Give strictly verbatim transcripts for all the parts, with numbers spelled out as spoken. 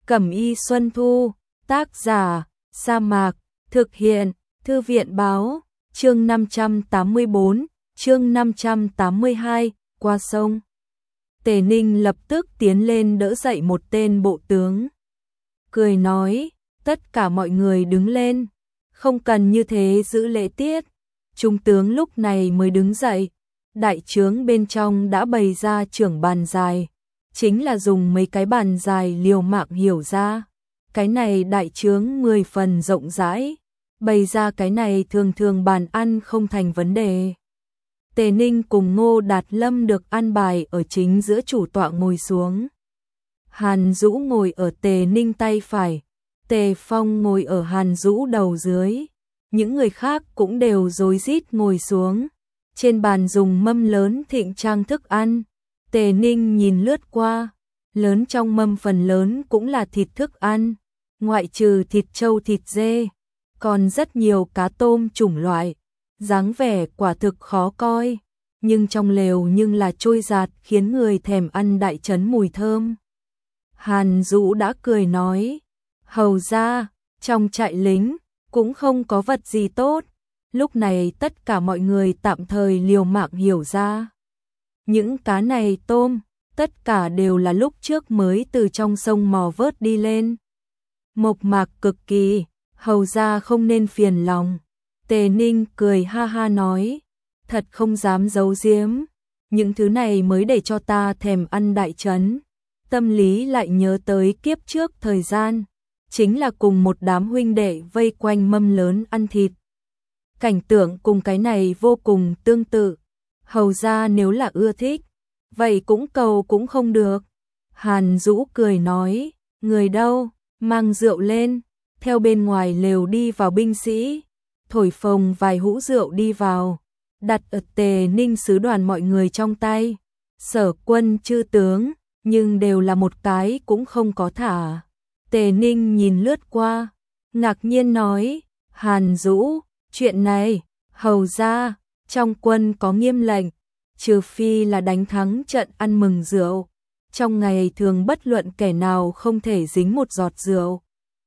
Cẩm y Xuân Thu, tác giả, Sa Mạc, thực hiện, Thư viện báo, chương năm trăm tám mươi bốn, chương năm trăm tám mươi hai, qua sông. Tề Ninh lập tức tiến lên đỡ dậy một tên bộ tướng. Cười nói, tất cả mọi người đứng lên, không cần như thế giữ lễ tiết. Trung tướng lúc này mới đứng dậy, đại trướng bên trong đã bày ra trưởng bàn dài, chính là dùng mấy cái bàn dài liều mạng hiểu ra. Cái này đại trướng mười phần rộng rãi, bày ra cái này thường thường bàn ăn không thành vấn đề. Tề Ninh cùng Ngô Đạt Lâm được an bài ở chính giữa chủ tọa ngồi xuống. Hàn Dũ ngồi ở Tề Ninh tay phải, Tề Phong ngồi ở Hàn Dũ đầu dưới. Những người khác cũng đều rối rít ngồi xuống. Trên bàn dùng mâm lớn thịnh trang thức ăn. Tề Ninh nhìn lướt qua, lớn trong mâm phần lớn cũng là thịt thức ăn, ngoại trừ thịt trâu thịt dê, còn rất nhiều cá tôm chủng loại, dáng vẻ quả thực khó coi, nhưng trong lều nhưng là trôi giạt khiến người thèm ăn đại trấn mùi thơm. Hàn Dũ đã cười nói, hầu ra, trong trại lính cũng không có vật gì tốt, lúc này tất cả mọi người tạm thời liều mạng hiểu ra. Những cá này tôm, tất cả đều là lúc trước mới từ trong sông mò vớt đi lên. Mộc mạc cực kỳ, hầu ra không nên phiền lòng. Tề Ninh cười ha ha nói, thật không dám giấu giếm, những thứ này mới để cho ta thèm ăn đại trấn. Tâm lý lại nhớ tới kiếp trước thời gian, chính là cùng một đám huynh đệ vây quanh mâm lớn ăn thịt. Cảnh tượng cùng cái này vô cùng tương tự. Hầu ra nếu là ưa thích, vậy cũng cầu cũng không được. Hàn Dũ cười nói, người đâu, mang rượu lên. Theo bên ngoài lều đi vào binh sĩ, thổi phồng vài hũ rượu đi vào, đặt ở Tề Ninh sứ đoàn mọi người trong tay. Sở quân chư tướng, nhưng đều là một cái cũng không có thả. Tề Ninh nhìn lướt qua, ngạc nhiên nói, Hàn Dũ, chuyện này, hầu ra, trong quân có nghiêm lệnh, trừ phi là đánh thắng trận ăn mừng rượu, trong ngày thường bất luận kẻ nào không thể dính một giọt rượu.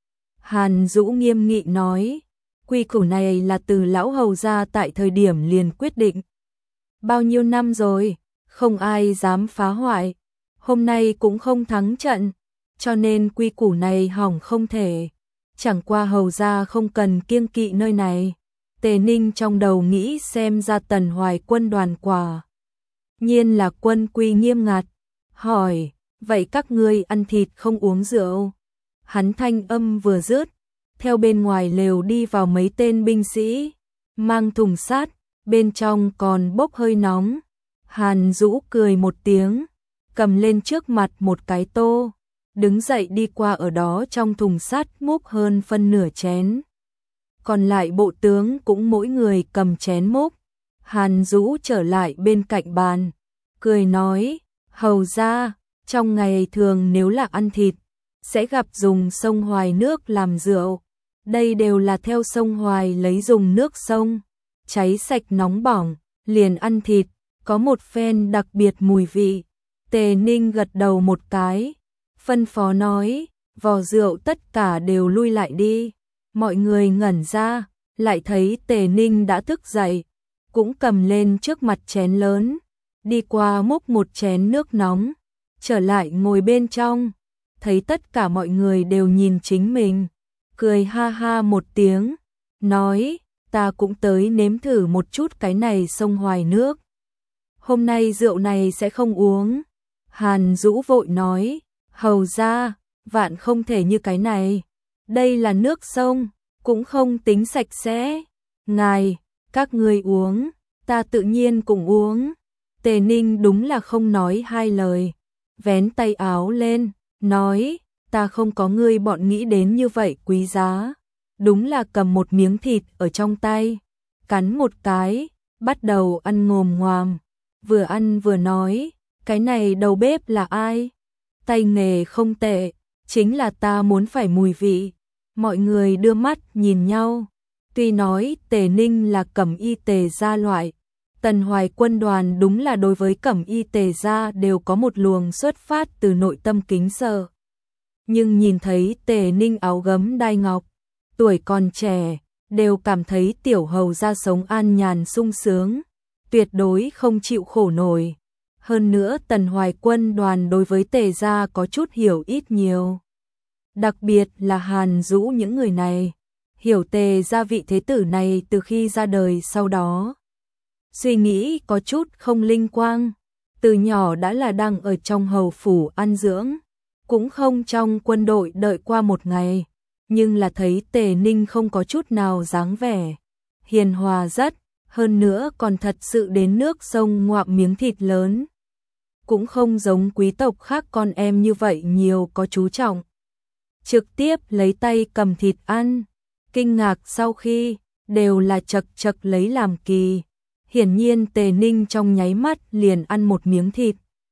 Hàn Dũ nghiêm nghị nói, quy củ này là từ lão hầu ra tại thời điểm liền quyết định. Bao nhiêu năm rồi, không ai dám phá hoại, hôm nay cũng không thắng trận, cho nên quy củ này hỏng không thể. Chẳng qua hầu ra không cần kiêng kỵ nơi này. Tề Ninh trong đầu nghĩ xem ra Tần Hoài quân đoàn quả nhiên là quân quy nghiêm ngặt, hỏi, vậy các ngươi ăn thịt không uống rượu? Hắn thanh âm vừa dứt, theo bên ngoài lều đi vào mấy tên binh sĩ, mang thùng sắt, bên trong còn bốc hơi nóng. Hàn Dũ cười một tiếng, cầm lên trước mặt một cái tô, đứng dậy đi qua ở đó trong thùng sắt múc hơn phân nửa chén. Còn lại bộ tướng cũng mỗi người cầm chén múc. Hàn Dũ trở lại bên cạnh bàn, cười nói, hầu ra, trong ngày thường nếu là ăn thịt, sẽ gặp dùng sông Hoài nước làm rượu. Đây đều là theo sông Hoài lấy dùng nước sông, cháy sạch nóng bỏng, liền ăn thịt, có một phen đặc biệt mùi vị. Tề Ninh gật đầu một cái, phân phó nói, vò rượu tất cả đều lui lại đi. Mọi người ngẩn ra, lại thấy Tề Ninh đã thức dậy, cũng cầm lên trước mặt chén lớn, đi qua múc một chén nước nóng, trở lại ngồi bên trong, thấy tất cả mọi người đều nhìn chính mình, cười ha ha một tiếng, nói, ta cũng tới nếm thử một chút cái này sông Hoài nước. Hôm nay rượu này sẽ không uống. Hàn Dũ vội nói, hầu ra, vạn không thể như cái này. Đây là nước sông, cũng không tính sạch sẽ. Ngài, các ngươi uống, ta tự nhiên cũng uống. Tề Ninh đúng là không nói hai lời, vén tay áo lên, nói, ta không có ngươi bọn nghĩ đến như vậy quý giá. Đúng là cầm một miếng thịt ở trong tay, cắn một cái, bắt đầu ăn ngồm ngoàm, vừa ăn vừa nói, cái này đầu bếp là ai? Tay nghề không tệ, chính là ta muốn phải mùi vị. Mọi người đưa mắt nhìn nhau, tuy nói Tề Ninh là Cẩm y Tề gia loại, Tần Hoài quân đoàn đúng là đối với Cẩm y Tề gia đều có một luồng xuất phát từ nội tâm kính sợ. nhưng nhìn thấy Tề Ninh áo gấm đai ngọc, tuổi còn trẻ, đều cảm thấy tiểu hầu ra sống an nhàn sung sướng, tuyệt đối không chịu khổ nổi. Hơn nữa Tần Hoài Quân đoàn đối với Tề gia có chút hiểu ít nhiều. Đặc biệt là Hàn Dũ những người này, hiểu Tề gia vị thế tử này từ khi ra đời sau đó. Suy nghĩ có chút không linh quang, từ nhỏ đã là đang ở trong hầu phủ ăn dưỡng, cũng không trong quân đội đợi qua một ngày, nhưng là thấy Tề Ninh không có chút nào dáng vẻ hiền hòa rất, hơn nữa còn thật sự đến nước sông ngoạm miếng thịt lớn. Cũng không giống quý tộc khác con em như vậy nhiều có chú trọng. Trực tiếp lấy tay cầm thịt ăn, kinh ngạc sau khi, đều là chật chật lấy làm kỳ. Hiển nhiên Tề Ninh trong nháy mắt liền ăn một miếng thịt.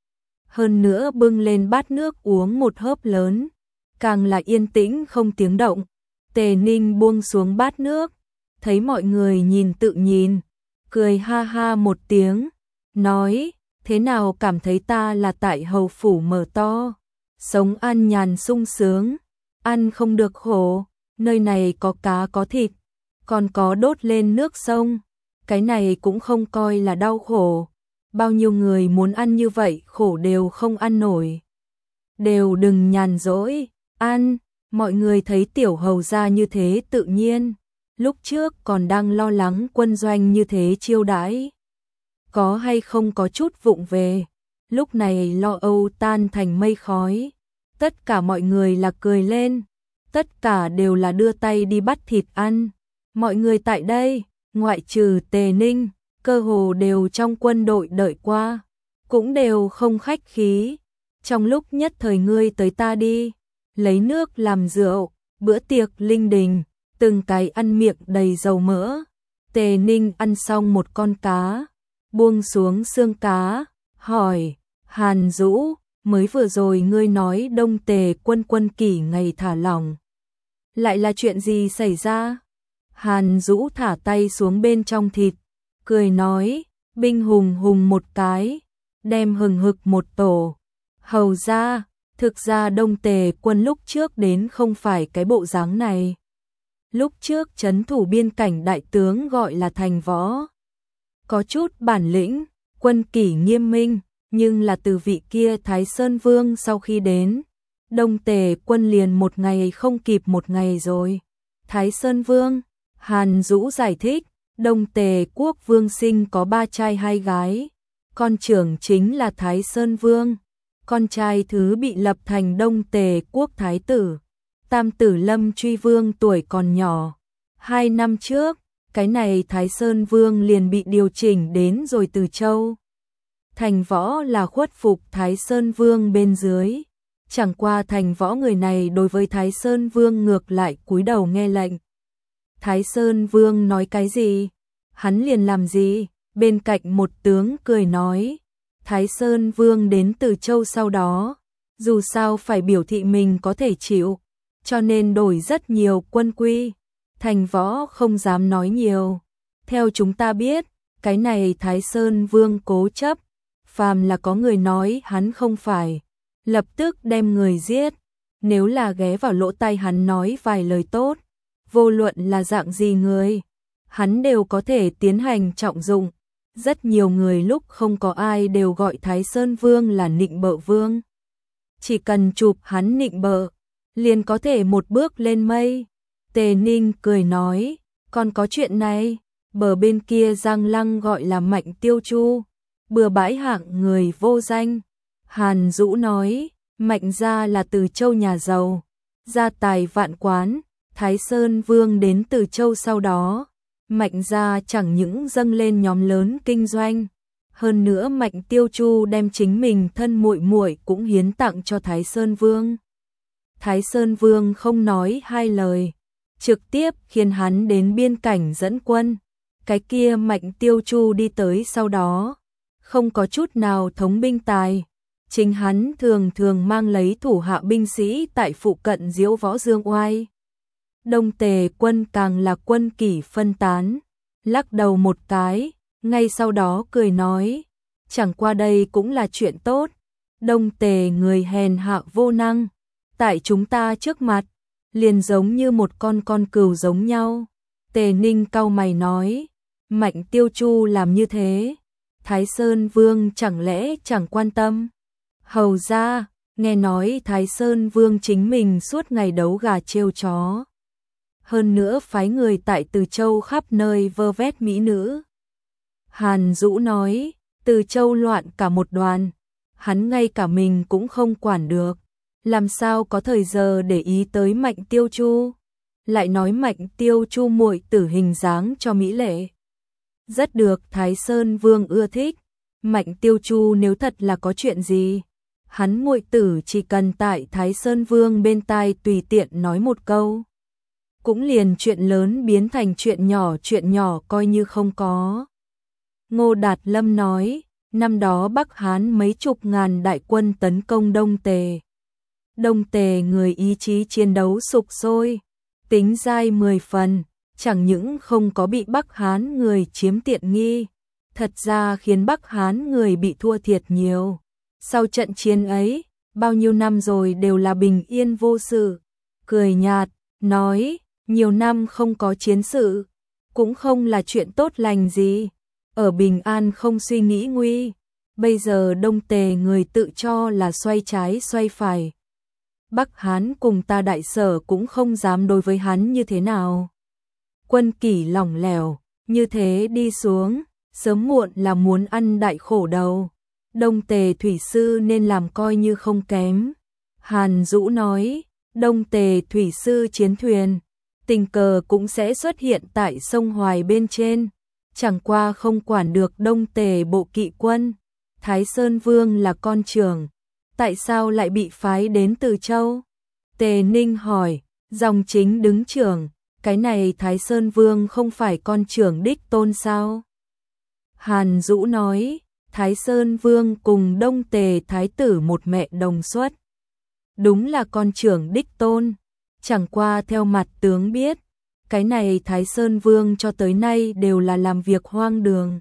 Hơn nữa bưng lên bát nước uống một hớp lớn, càng là yên tĩnh không tiếng động. Tề Ninh buông xuống bát nước, thấy mọi người nhìn tự nhìn, cười ha ha một tiếng, nói, thế nào cảm thấy ta là tại hầu phủ mở to, sống an nhàn sung sướng, ăn không được khổ, nơi này có cá có thịt, còn có đốt lên nước sông, cái này cũng không coi là đau khổ, bao nhiêu người muốn ăn như vậy khổ đều không ăn nổi. Đều đừng nhàn rỗi, ăn, mọi người thấy tiểu hầu ra như thế tự nhiên, lúc trước còn đang lo lắng quân doanh như thế chiêu đãi. Có hay không có chút vụng về, lúc này lo âu tan thành mây khói, tất cả mọi người là cười lên, tất cả đều là đưa tay đi bắt thịt ăn. Mọi người tại đây, ngoại trừ Tề Ninh, cơ hồ đều trong quân đội đợi qua, cũng đều không khách khí. Trong lúc nhất thời ngươi tới ta đi, lấy nước làm rượu, bữa tiệc linh đình, từng cái ăn miệng đầy dầu mỡ. Tề Ninh ăn xong một con cá, buông xuống xương cá, hỏi, Hàn Dũ, mới vừa rồi ngươi nói Đông Tề quân quân kỷ ngày thả lỏng, lại là chuyện gì xảy ra? Hàn Dũ thả tay xuống bên trong thịt, cười nói, binh hùng hùng một cái, đem hừng hực một tổ. Hầu ra, thực ra Đông Tề quân lúc trước đến không phải cái bộ dáng này. Lúc trước trấn thủ biên cảnh đại tướng gọi là Thành Võ. Có chút bản lĩnh, quân kỷ nghiêm minh, nhưng là từ vị kia Thái Sơn Vương sau khi đến, Đông Tề quân liền một ngày không kịp một ngày rồi. Thái Sơn Vương, Hàn Dũ giải thích, Đông Tề quốc vương sinh có ba trai hai gái, con trưởng chính là Thái Sơn Vương, con trai thứ bị lập thành Đông Tề quốc thái tử, tam tử Lâm Truy Vương tuổi còn nhỏ. Hai năm trước, cái này Thái Sơn Vương liền bị điều chỉnh đến rồi Từ Châu. Thành Võ là khuất phục Thái Sơn Vương bên dưới, chẳng qua Thành Võ người này đối với Thái Sơn Vương ngược lại cúi đầu nghe lệnh. Thái Sơn Vương nói cái gì, hắn liền làm gì, bên cạnh một tướng cười nói, Thái Sơn Vương đến Từ Châu sau đó, dù sao phải biểu thị mình có thể chịu, cho nên đổi rất nhiều quân quy. Thành Võ không dám nói nhiều. Theo chúng ta biết, cái này Thái Sơn Vương cố chấp, phàm là có người nói hắn không phải, lập tức đem người giết. Nếu là ghé vào lỗ tai hắn nói vài lời tốt, vô luận là dạng gì người, hắn đều có thể tiến hành trọng dụng. Rất nhiều người lúc không có ai đều gọi Thái Sơn Vương là nịnh bợ vương. Chỉ cần chụp hắn nịnh bợ, liền có thể một bước lên mây. Tề Ninh cười nói, còn có chuyện này, bờ bên kia Giang Lăng gọi là Mạnh Tiêu Chu, bừa bãi hạng người vô danh. Hàn Dũ nói, Mạnh gia là Từ Châu nhà giàu, gia tài vạn quán, Thái Sơn Vương đến Từ Châu sau đó, Mạnh gia chẳng những dâng lên nhóm lớn kinh doanh, hơn nữa Mạnh Tiêu Chu đem chính mình thân muội muội cũng hiến tặng cho Thái Sơn Vương. Thái Sơn Vương không nói hai lời, trực tiếp khiến hắn đến biên cảnh dẫn quân. Cái kia Mạnh Tiêu Chu đi tới sau đó, không có chút nào thống binh tài, chính hắn thường thường mang lấy thủ hạ binh sĩ tại phụ cận diễu võ dương oai. Đông Tề quân càng là quân kỷ phân tán, lắc đầu một cái, ngay sau đó cười nói, chẳng qua đây cũng là chuyện tốt. Đông Tề người hèn hạ vô năng, tại chúng ta trước mặt, liền giống như một con con cừu giống nhau. Tề Ninh cau mày nói, Mạnh Tiêu Chu làm như thế, Thái Sơn Vương chẳng lẽ chẳng quan tâm? Hầu ra, nghe nói Thái Sơn Vương chính mình suốt ngày đấu gà trêu chó. Hơn nữa phái người tại Từ Châu khắp nơi vơ vét mỹ nữ. Hàn Dũ nói, Từ Châu loạn cả một đoàn, hắn ngay cả mình cũng không quản được, làm sao có thời giờ để ý tới Mạnh Tiêu Chu. Lại nói Mạnh Tiêu Chu muội tử hình dáng cho mỹ lệ, rất được Thái Sơn Vương ưa thích. Mạnh Tiêu Chu nếu thật là có chuyện gì, hắn muội tử chỉ cần tại Thái Sơn Vương bên tai tùy tiện nói một câu, cũng liền chuyện lớn biến thành chuyện nhỏ, chuyện nhỏ coi như không có. Ngô Đạt Lâm nói, năm đó Bắc Hán mấy chục ngàn đại quân tấn công Đông Tề. Đông Tề người ý chí chiến đấu sục sôi, tính dai mười phần, chẳng những không có bị Bắc Hán người chiếm tiện nghi, thật ra khiến Bắc Hán người bị thua thiệt nhiều. Sau trận chiến ấy, bao nhiêu năm rồi đều là bình yên vô sự. Cười nhạt, nói, nhiều năm không có chiến sự, cũng không là chuyện tốt lành gì. Ở bình an không suy nghĩ nguy. Bây giờ Đông Tề người tự cho là xoay trái xoay phải. Bắc Hán cùng ta Đại Sở cũng không dám đối với hắn như thế nào. Quân kỷ lỏng lẻo, như thế đi xuống, sớm muộn là muốn ăn đại khổ đầu. Đông Tề thủy sư nên làm coi như không kém. Hàn Dũ nói, Đông Tề thủy sư chiến thuyền, tình cờ cũng sẽ xuất hiện tại sông Hoài bên trên, chẳng qua không quản được Đông Tề bộ kỵ quân. Thái Sơn Vương là con trưởng, tại sao lại bị phái đến Từ Châu? Tề Ninh hỏi, dòng chính đứng trưởng, cái này Thái Sơn Vương không phải con trưởng đích tôn sao? Hàn Dũ nói, Thái Sơn Vương cùng Đông Tề Thái tử một mẹ đồng xuất. Đúng là con trưởng đích tôn, chẳng qua theo mặt tướng biết, cái này Thái Sơn Vương cho tới nay đều là làm việc hoang đường.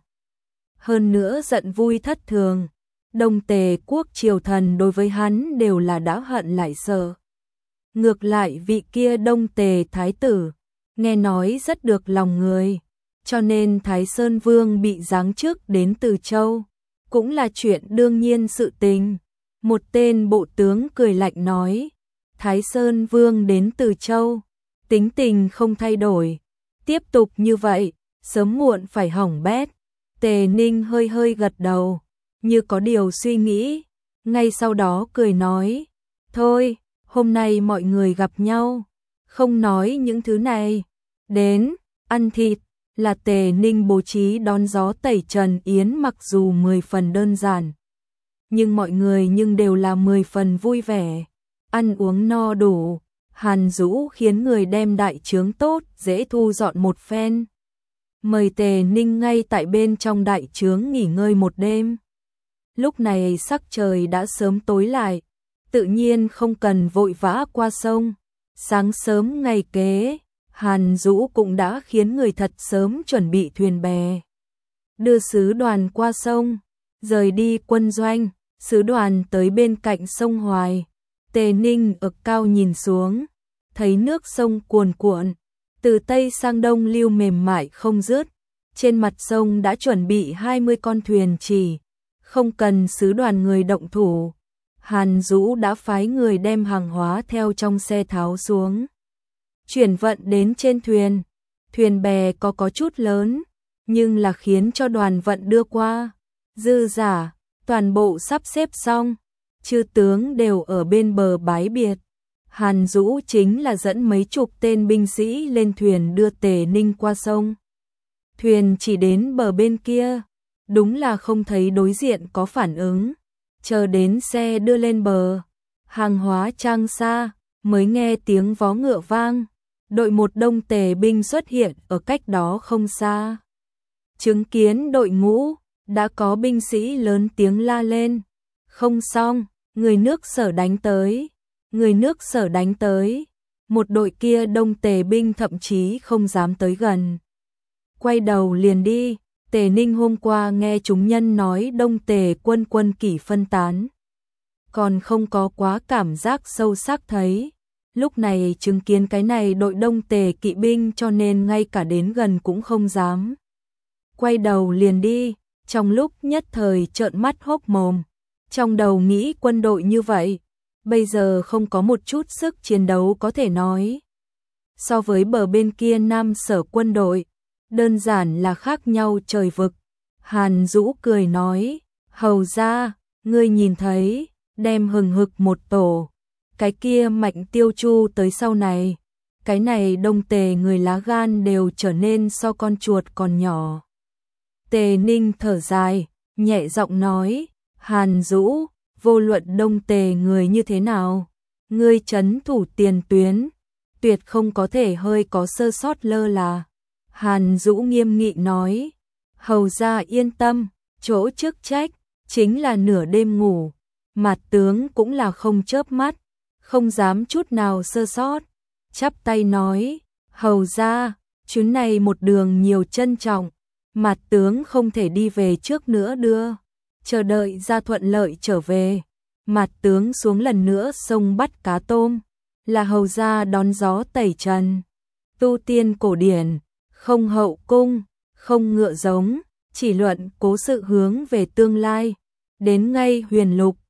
Hơn nữa giận vui thất thường, Đông Tề quốc triều thần đối với hắn đều là đã hận lại sợ. Ngược lại vị kia Đông Tề Thái tử, nghe nói rất được lòng người, cho nên Thái Sơn Vương bị giáng chức đến Từ Châu, cũng là chuyện đương nhiên sự tình. Một tên bộ tướng cười lạnh nói, Thái Sơn Vương đến Từ Châu, tính tình không thay đổi, tiếp tục như vậy, sớm muộn phải hỏng bét. Tề Ninh hơi hơi gật đầu, như có điều suy nghĩ, ngay sau đó cười nói, thôi, hôm nay mọi người gặp nhau, không nói những thứ này, đến, ăn thịt. Là Tề Ninh bố trí đón gió tẩy trần yến, mặc dù mười phần đơn giản, nhưng mọi người nhưng đều là mười phần vui vẻ, ăn uống no đủ. Hàn Dũ khiến người đem đại trướng tốt dễ thu dọn một phen, mời Tề Ninh ngay tại bên trong đại trướng nghỉ ngơi một đêm. Lúc này sắc trời đã sớm tối lại, tự nhiên không cần vội vã qua sông. Sáng sớm ngày kế, Hàn Dũ cũng đã khiến người thật sớm chuẩn bị thuyền bè, đưa sứ đoàn qua sông, rời đi quân doanh. Sứ đoàn tới bên cạnh sông Hoài, Tề Ninh ở cao nhìn xuống, thấy nước sông cuồn cuộn, từ tây sang đông lưu mềm mại không dứt. Trên mặt sông đã chuẩn bị hai mươi con thuyền chỉ, không cần sứ đoàn người động thủ. Hàn Dũ đã phái người đem hàng hóa theo trong xe tháo xuống, chuyển vận đến trên thuyền. Thuyền bè có có chút lớn, nhưng là khiến cho đoàn vận đưa qua. Dư giả, toàn bộ sắp xếp xong, chư tướng đều ở bên bờ bái biệt. Hàn Dũ chính là dẫn mấy chục tên binh sĩ lên thuyền đưa Tề Ninh qua sông. Thuyền chỉ đến bờ bên kia, đúng là không thấy đối diện có phản ứng. Chờ đến xe đưa lên bờ, hàng hóa trang xa, mới nghe tiếng vó ngựa vang. Đội một Đông Tề binh xuất hiện ở cách đó không xa. Chứng kiến đội ngũ, đã có binh sĩ lớn tiếng la lên, không xong, người nước Sở đánh tới, người nước Sở đánh tới. Một đội kia Đông Tề binh thậm chí không dám tới gần, quay đầu liền đi. Tề Ninh hôm qua nghe chúng nhân nói Đông Tề quân quân kỷ phân tán, còn không có quá cảm giác sâu sắc thấy. Lúc này chứng kiến cái này đội Đông Tề kỵ binh cho nên ngay cả đến gần cũng không dám. Quay đầu liền đi, trong lúc nhất thời trợn mắt hốc mồm. Trong đầu nghĩ quân đội như vậy, bây giờ không có một chút sức chiến đấu có thể nói. So với bờ bên kia Nam Sở quân đội, đơn giản là khác nhau trời vực. Hàn Dũ cười nói, hầu ra, ngươi nhìn thấy, đem hừng hực một tổ. Cái kia Mạnh Tiêu Chu tới sau này, cái này Đông Tề người lá gan đều trở nên so con chuột còn nhỏ. Tề Ninh thở dài, nhẹ giọng nói, Hàn Dũ, vô luận Đông Tề người như thế nào, ngươi trấn thủ tiền tuyến, tuyệt không có thể hơi có sơ sót lơ là. Hàn Dũ nghiêm nghị nói, hầu ra yên tâm, chỗ chức trách, chính là nửa đêm ngủ, mặt tướng cũng là không chớp mắt, không dám chút nào sơ sót. Chắp tay nói, hầu ra, chuyến này một đường nhiều trân trọng, mặt tướng không thể đi về trước nữa đưa, chờ đợi ra thuận lợi trở về. Mặt tướng xuống lần nữa sông bắt cá tôm, là hầu ra đón gió tẩy trần. Tu tiên cổ điển, không hậu cung, không ngựa giống, chỉ luận cố sự hướng về tương lai. Đến ngay huyền lục,